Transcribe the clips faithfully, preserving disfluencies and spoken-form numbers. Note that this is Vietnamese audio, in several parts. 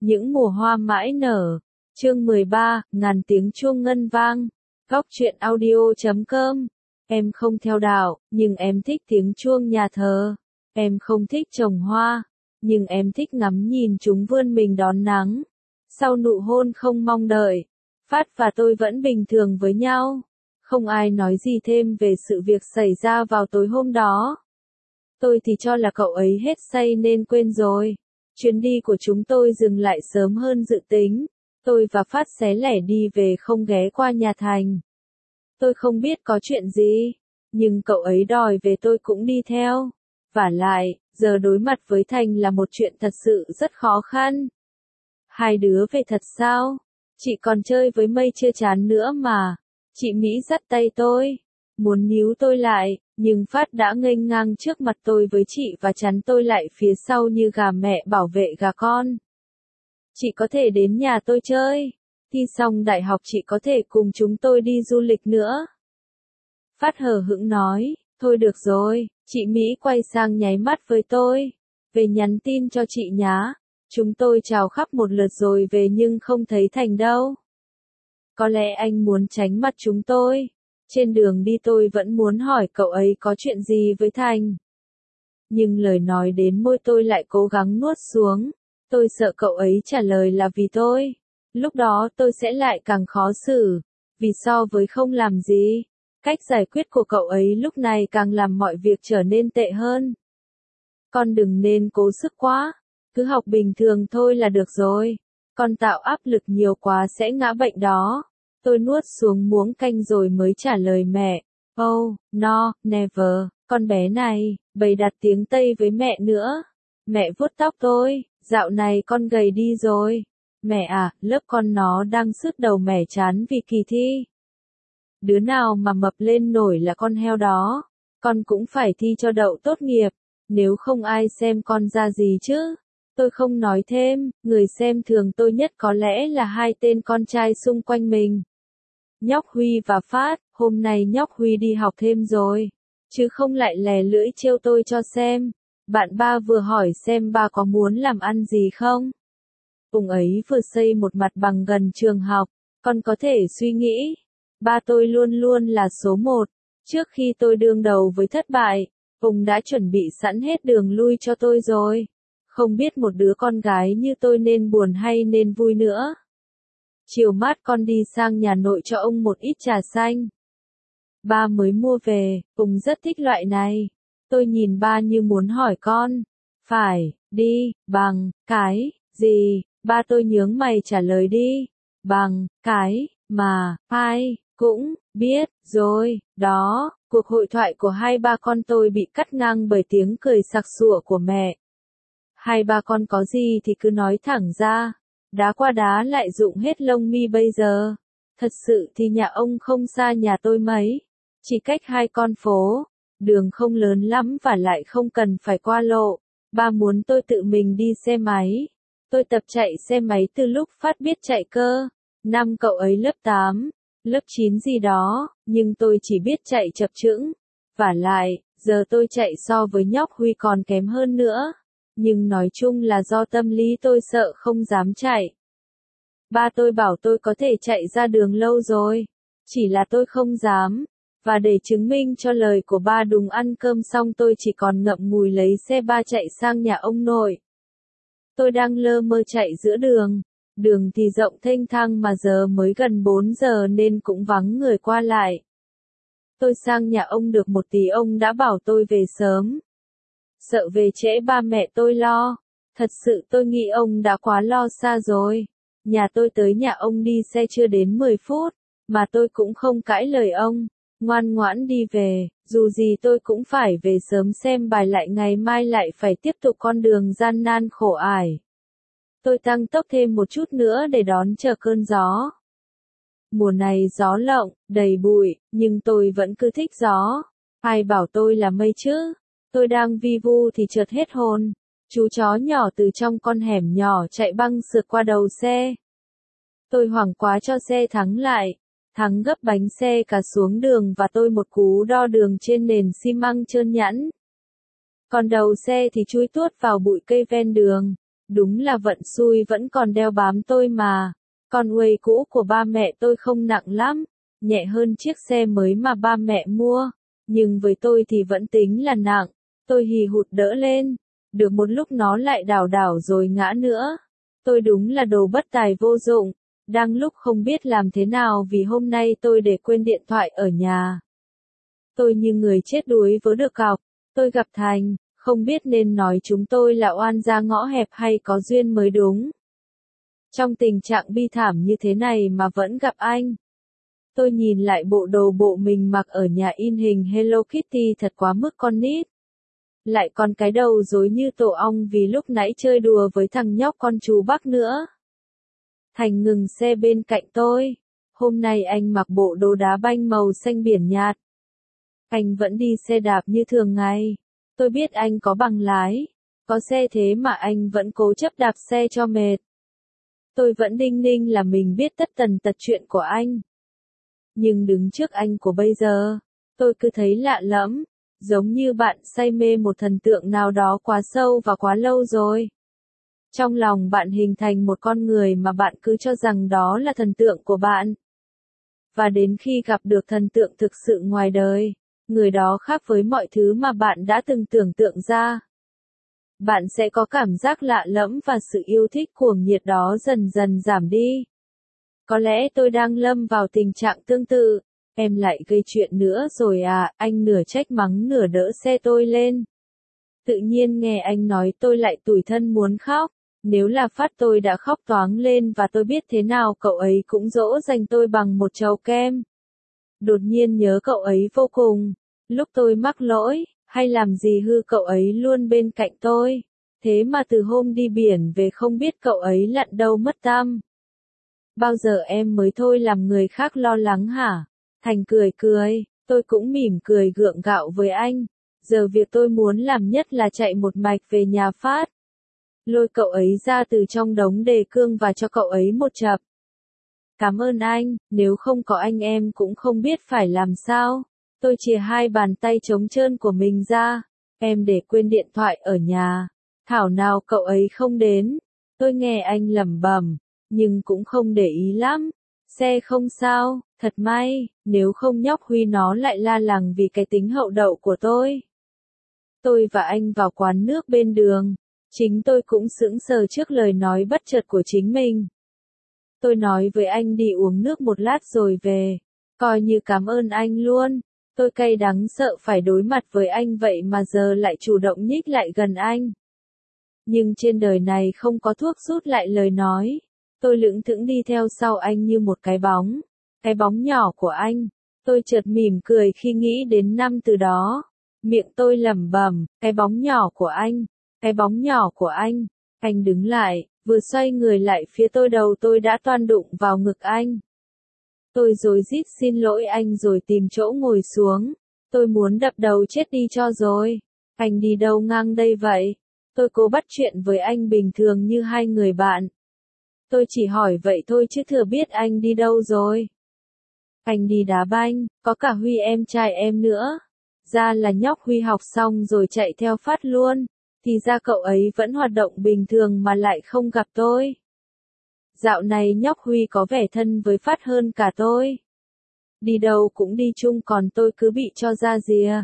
Những mùa hoa mãi nở. Chương mười ba, ngàn tiếng chuông ngân vang. Góc truyện audio chấm com. Em không theo đạo, nhưng em thích tiếng chuông nhà thờ. Em không thích trồng hoa, nhưng em thích ngắm nhìn chúng vươn mình đón nắng. Sau nụ hôn không mong đợi, Phát và tôi vẫn bình thường với nhau. Không ai nói gì thêm về sự việc xảy ra vào tối hôm đó. Tôi thì cho là cậu ấy hết say nên quên rồi. Chuyến đi của chúng tôi dừng lại sớm hơn dự tính. Tôi và Phát xé lẻ đi về không ghé qua nhà Thành. Tôi không biết có chuyện gì, nhưng cậu ấy đòi về tôi cũng đi theo. Vả lại, giờ đối mặt với Thành là một chuyện thật sự rất khó khăn. Hai đứa về thật sao? Chị còn chơi với mây chưa chán nữa mà. Chị Mỹ dắt tay tôi, muốn níu tôi lại, nhưng Phát đã nghênh ngang trước mặt tôi với chị và chắn tôi lại phía sau như gà mẹ bảo vệ gà con. Chị có thể đến nhà tôi chơi. Thi xong đại học chị có thể cùng chúng tôi đi du lịch nữa. Phát hờ hững nói, thôi được rồi. Chị Mỹ quay sang nháy mắt với tôi. Về nhắn tin cho chị nhá. Chúng tôi chào khắp một lượt rồi về nhưng không thấy Thành đâu. Có lẽ anh muốn tránh mặt chúng tôi. Trên đường đi tôi vẫn muốn hỏi cậu ấy có chuyện gì với Thành. Nhưng lời nói đến môi tôi lại cố gắng nuốt xuống. Tôi sợ cậu ấy trả lời là vì tôi. Lúc đó tôi sẽ lại càng khó xử. Vì so với không làm gì, cách giải quyết của cậu ấy lúc này càng làm mọi việc trở nên tệ hơn. Con đừng nên cố sức quá. Cứ học bình thường thôi là được rồi. Con tạo áp lực nhiều quá sẽ ngã bệnh đó. Tôi nuốt xuống muỗng canh rồi mới trả lời mẹ. Oh, no, never. Con bé này, bày đặt tiếng Tây với mẹ nữa. Mẹ vuốt tóc tôi. Dạo này con gầy đi rồi. Mẹ à, lớp con nó đang sứt đầu mẻ chán vì kỳ thi. Đứa nào mà mập lên nổi là con heo đó. Con cũng phải thi cho đậu tốt nghiệp. Nếu không ai xem con ra gì chứ. Tôi không nói thêm, người xem thường tôi nhất có lẽ là hai tên con trai xung quanh mình. Nhóc Huy và Phát, hôm nay nhóc Huy đi học thêm rồi. Chứ không lại lè lưỡi trêu tôi cho xem. Bạn ba vừa hỏi xem ba có muốn làm ăn gì không? Ông ấy vừa xây một mặt bằng gần trường học, con có thể suy nghĩ. Ba tôi luôn luôn là số một. Trước khi tôi đương đầu với thất bại, ông đã chuẩn bị sẵn hết đường lui cho tôi rồi. Không biết một đứa con gái như tôi nên buồn hay nên vui nữa. Chiều mát con đi sang nhà nội cho ông một ít trà xanh. Ba mới mua về, ông rất thích loại này. Tôi nhìn ba như muốn hỏi con. Phải, đi, bằng, cái, gì? Ba tôi nhướng mày trả lời đi. Bằng, cái, mà, ai, cũng, biết, rồi, đó. Cuộc hội thoại của hai ba con tôi bị cắt ngang bởi tiếng cười sặc sụa của mẹ. Hai ba con có gì thì cứ nói thẳng ra. Đá qua đá lại rụng hết lông mi bây giờ. Thật sự thì nhà ông không xa nhà tôi mấy. Chỉ cách hai con phố. Đường không lớn lắm và lại không cần phải qua lộ. Ba muốn tôi tự mình đi xe máy. Tôi tập chạy xe máy từ lúc Phát biết chạy cơ. Năm cậu ấy lớp tám, lớp chín gì đó, nhưng tôi chỉ biết chạy chập chững. Vả lại, giờ tôi chạy so với nhóc Huy còn kém hơn nữa. Nhưng nói chung là do tâm lý tôi sợ không dám chạy. Ba tôi bảo tôi có thể chạy ra đường lâu rồi. Chỉ là tôi không dám. Và để chứng minh cho lời của ba đúng, ăn cơm xong tôi chỉ còn ngậm ngùi lấy xe ba chạy sang nhà ông nội. Tôi đang lơ mơ chạy giữa đường. Đường thì rộng thênh thang mà giờ mới gần bốn giờ nên cũng vắng người qua lại. Tôi sang nhà ông được một tí ông đã bảo tôi về sớm. Sợ về trễ ba mẹ tôi lo. Thật sự tôi nghĩ ông đã quá lo xa rồi. Nhà tôi tới nhà ông đi xe chưa đến mười phút. Mà tôi cũng không cãi lời ông. Ngoan ngoãn đi về. Dù gì tôi cũng phải về sớm xem bài lại, ngày mai lại phải tiếp tục con đường gian nan khổ ải. Tôi tăng tốc thêm một chút nữa để đón chờ cơn gió. Mùa này gió lộng, đầy bụi, nhưng tôi vẫn cứ thích gió. Ai bảo tôi là mây chứ? Tôi đang vi vu thì chợt hết hồn. Chú chó nhỏ từ trong con hẻm nhỏ chạy băng sượt qua đầu xe. Tôi hoảng quá cho xe thắng lại. Thắng gấp bánh xe cả xuống đường và tôi một cú đo đường trên nền xi măng trơn nhẵn. Còn đầu xe thì chui tuốt vào bụi cây ven đường. Đúng là vận xui vẫn còn đeo bám tôi mà. Con Way cũ của ba mẹ tôi không nặng lắm, nhẹ hơn chiếc xe mới mà ba mẹ mua, nhưng với tôi thì vẫn tính là nặng. Tôi hì hụt đỡ lên, được một lúc nó lại đảo đảo rồi ngã nữa. Tôi đúng là đồ bất tài vô dụng, đang lúc không biết làm thế nào vì hôm nay tôi để quên điện thoại ở nhà. Tôi như người chết đuối vớ được cọc, tôi gặp Thành, không biết nên nói chúng tôi là oan gia ngõ hẹp hay có duyên mới đúng. Trong tình trạng bi thảm như thế này mà vẫn gặp anh. Tôi nhìn lại bộ đồ bộ mình mặc ở nhà in hình Hello Kitty thật quá mức con nít. Lại còn cái đầu rối như tổ ong vì lúc nãy chơi đùa với thằng nhóc con chú Bắc nữa. Thành ngừng xe bên cạnh tôi. Hôm nay anh mặc bộ đồ đá banh màu xanh biển nhạt. Anh vẫn đi xe đạp như thường ngày. Tôi biết anh có bằng lái. Có xe thế mà anh vẫn cố chấp đạp xe cho mệt. Tôi vẫn đinh ninh là mình biết tất tần tật chuyện của anh. Nhưng đứng trước anh của bây giờ, tôi cứ thấy lạ lẫm, giống như bạn say mê một thần tượng nào đó quá sâu và quá lâu rồi. Trong lòng bạn hình thành một con người mà bạn cứ cho rằng đó là thần tượng của bạn. Và đến khi gặp được thần tượng thực sự ngoài đời, người đó khác với mọi thứ mà bạn đã từng tưởng tượng ra. Bạn sẽ có cảm giác lạ lẫm và sự yêu thích cuồng nhiệt đó dần dần giảm đi. Có lẽ tôi đang lâm vào tình trạng tương tự. Em lại gây chuyện nữa rồi à, anh nửa trách mắng nửa đỡ xe tôi lên. Tự nhiên nghe anh nói tôi lại tủi thân muốn khóc. Nếu là Phát tôi đã khóc toáng lên và tôi biết thế nào cậu ấy cũng dỗ dành tôi bằng một chầu kem. Đột nhiên nhớ cậu ấy vô cùng. Lúc tôi mắc lỗi, hay làm gì hư cậu ấy luôn bên cạnh tôi. Thế mà từ hôm đi biển về không biết cậu ấy lặn đâu mất tăm. Bao giờ em mới thôi làm người khác lo lắng hả? Thành cười cười, tôi cũng mỉm cười gượng gạo với anh. Giờ việc tôi muốn làm nhất là chạy một mạch về nhà Phát. Lôi cậu ấy ra từ trong đống đề cương và cho cậu ấy một chập. Cảm ơn anh, nếu không có anh em cũng không biết phải làm sao. Tôi chìa hai bàn tay trống trơn của mình ra. Em để quên điện thoại ở nhà. Thảo nào cậu ấy không đến. Tôi nghe anh lẩm bẩm, nhưng cũng không để ý lắm. Xe không sao, thật may, nếu không nhóc Huy nó lại la làng vì cái tính hậu đậu của tôi. Tôi và anh vào quán nước bên đường. Chính tôi cũng sững sờ trước lời nói bất chợt của chính mình. Tôi nói với anh đi uống nước một lát rồi về. Coi như cảm ơn anh luôn. Tôi cay đắng sợ phải đối mặt với anh vậy mà giờ lại chủ động nhích lại gần anh. Nhưng trên đời này không có thuốc rút lại lời nói. Tôi lững thững đi theo sau anh như một cái bóng. Cái bóng nhỏ của anh. Tôi chợt mỉm cười khi nghĩ đến năm từ đó. Miệng tôi lẩm bẩm, cái bóng nhỏ của anh. Cái bóng nhỏ của anh. Anh đứng lại, vừa xoay người lại phía tôi đầu tôi đã toan đụng vào ngực anh. Tôi rối rít xin lỗi anh rồi tìm chỗ ngồi xuống. Tôi muốn đập đầu chết đi cho rồi. Anh đi đâu ngang đây vậy? Tôi cố bắt chuyện với anh bình thường như hai người bạn. Tôi chỉ hỏi vậy thôi chứ thừa biết anh đi đâu rồi. Anh đi đá banh, có cả Huy em trai em nữa. Ra là nhóc Huy học xong rồi chạy theo Phát luôn. Thì ra cậu ấy vẫn hoạt động bình thường mà lại không gặp tôi. Dạo này nhóc Huy có vẻ thân với Phát hơn cả tôi. Đi đâu cũng đi chung còn tôi cứ bị cho ra rìa.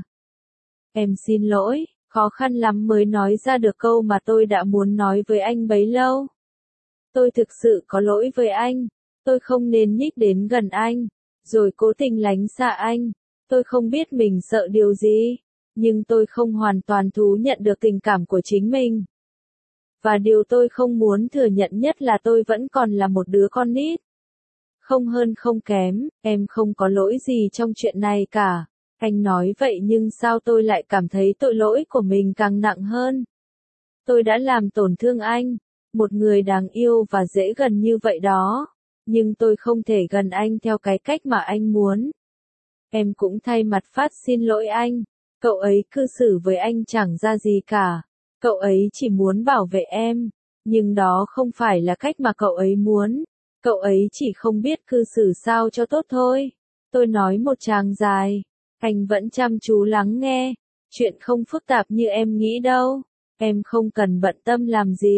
Em xin lỗi, khó khăn lắm mới nói ra được câu mà tôi đã muốn nói với anh bấy lâu. Tôi thực sự có lỗi với anh. Tôi không nên nhích đến gần anh, rồi cố tình lánh xa anh. Tôi không biết mình sợ điều gì, nhưng tôi không hoàn toàn thú nhận được tình cảm của chính mình. Và điều tôi không muốn thừa nhận nhất là tôi vẫn còn là một đứa con nít. Không hơn không kém, em không có lỗi gì trong chuyện này cả. Anh nói vậy nhưng sao tôi lại cảm thấy tội lỗi của mình càng nặng hơn. Tôi đã làm tổn thương anh, một người đáng yêu và dễ gần như vậy đó. Nhưng tôi không thể gần anh theo cái cách mà anh muốn. Em cũng thay mặt Phát xin lỗi anh. Cậu ấy cư xử với anh chẳng ra gì cả. Cậu ấy chỉ muốn bảo vệ em. Nhưng đó không phải là cách mà cậu ấy muốn. Cậu ấy chỉ không biết cư xử sao cho tốt thôi. Tôi nói một tràng dài. Anh vẫn chăm chú lắng nghe. Chuyện không phức tạp như em nghĩ đâu. Em không cần bận tâm làm gì.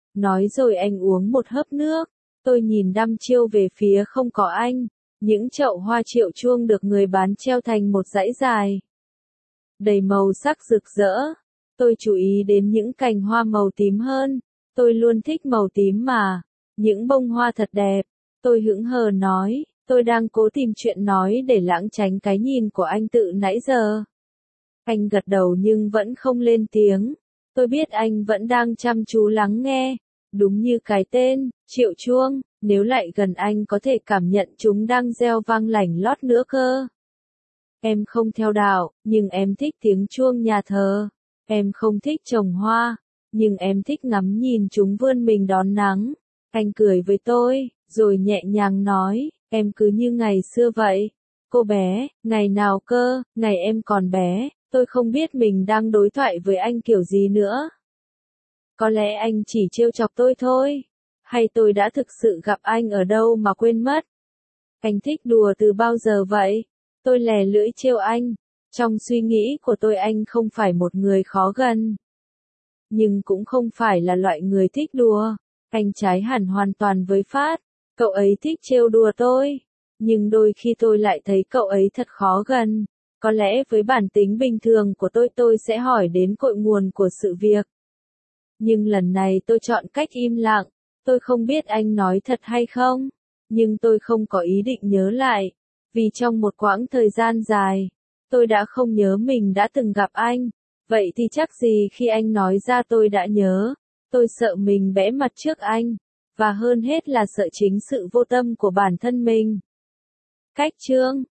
Nói rồi anh uống một hớp nước. Tôi nhìn đăm chiêu về phía không có anh. Những chậu hoa triệu chuông được người bán treo thành một dãy dài. Đầy màu sắc rực rỡ. Tôi chú ý đến những cành hoa màu tím hơn. Tôi luôn thích màu tím mà. Những bông hoa thật đẹp. Tôi hững hờ nói, tôi đang cố tìm chuyện nói để lãng tránh cái nhìn của anh tự nãy giờ. Anh gật đầu nhưng vẫn không lên tiếng. Tôi biết anh vẫn đang chăm chú lắng nghe. Đúng như cái tên, triệu chuông, nếu lại gần anh có thể cảm nhận chúng đang reo vang lảnh lót nữa cơ. Em không theo đạo, nhưng em thích tiếng chuông nhà thờ. Em không thích trồng hoa, nhưng em thích ngắm nhìn chúng vươn mình đón nắng. Anh cười với tôi, rồi nhẹ nhàng nói, em cứ như ngày xưa vậy. Cô bé, ngày nào cơ, ngày em còn bé, tôi không biết mình đang đối thoại với anh kiểu gì nữa. Có lẽ anh chỉ trêu chọc tôi thôi. Hay tôi đã thực sự gặp anh ở đâu mà quên mất. Anh thích đùa từ bao giờ vậy? Tôi lè lưỡi trêu anh. Trong suy nghĩ của tôi anh không phải một người khó gần. Nhưng cũng không phải là loại người thích đùa. Anh trái hẳn hoàn toàn với Phát. Cậu ấy thích trêu đùa tôi. Nhưng đôi khi tôi lại thấy cậu ấy thật khó gần. Có lẽ với bản tính bình thường của tôi tôi sẽ hỏi đến cội nguồn của sự việc. Nhưng lần này tôi chọn cách im lặng. Tôi không biết anh nói thật hay không. Nhưng tôi không có ý định nhớ lại. Vì trong một quãng thời gian dài, tôi đã không nhớ mình đã từng gặp anh. Vậy thì chắc gì khi anh nói ra tôi đã nhớ. Tôi sợ mình bẽ mặt trước anh. Và hơn hết là sợ chính sự vô tâm của bản thân mình. Cách chương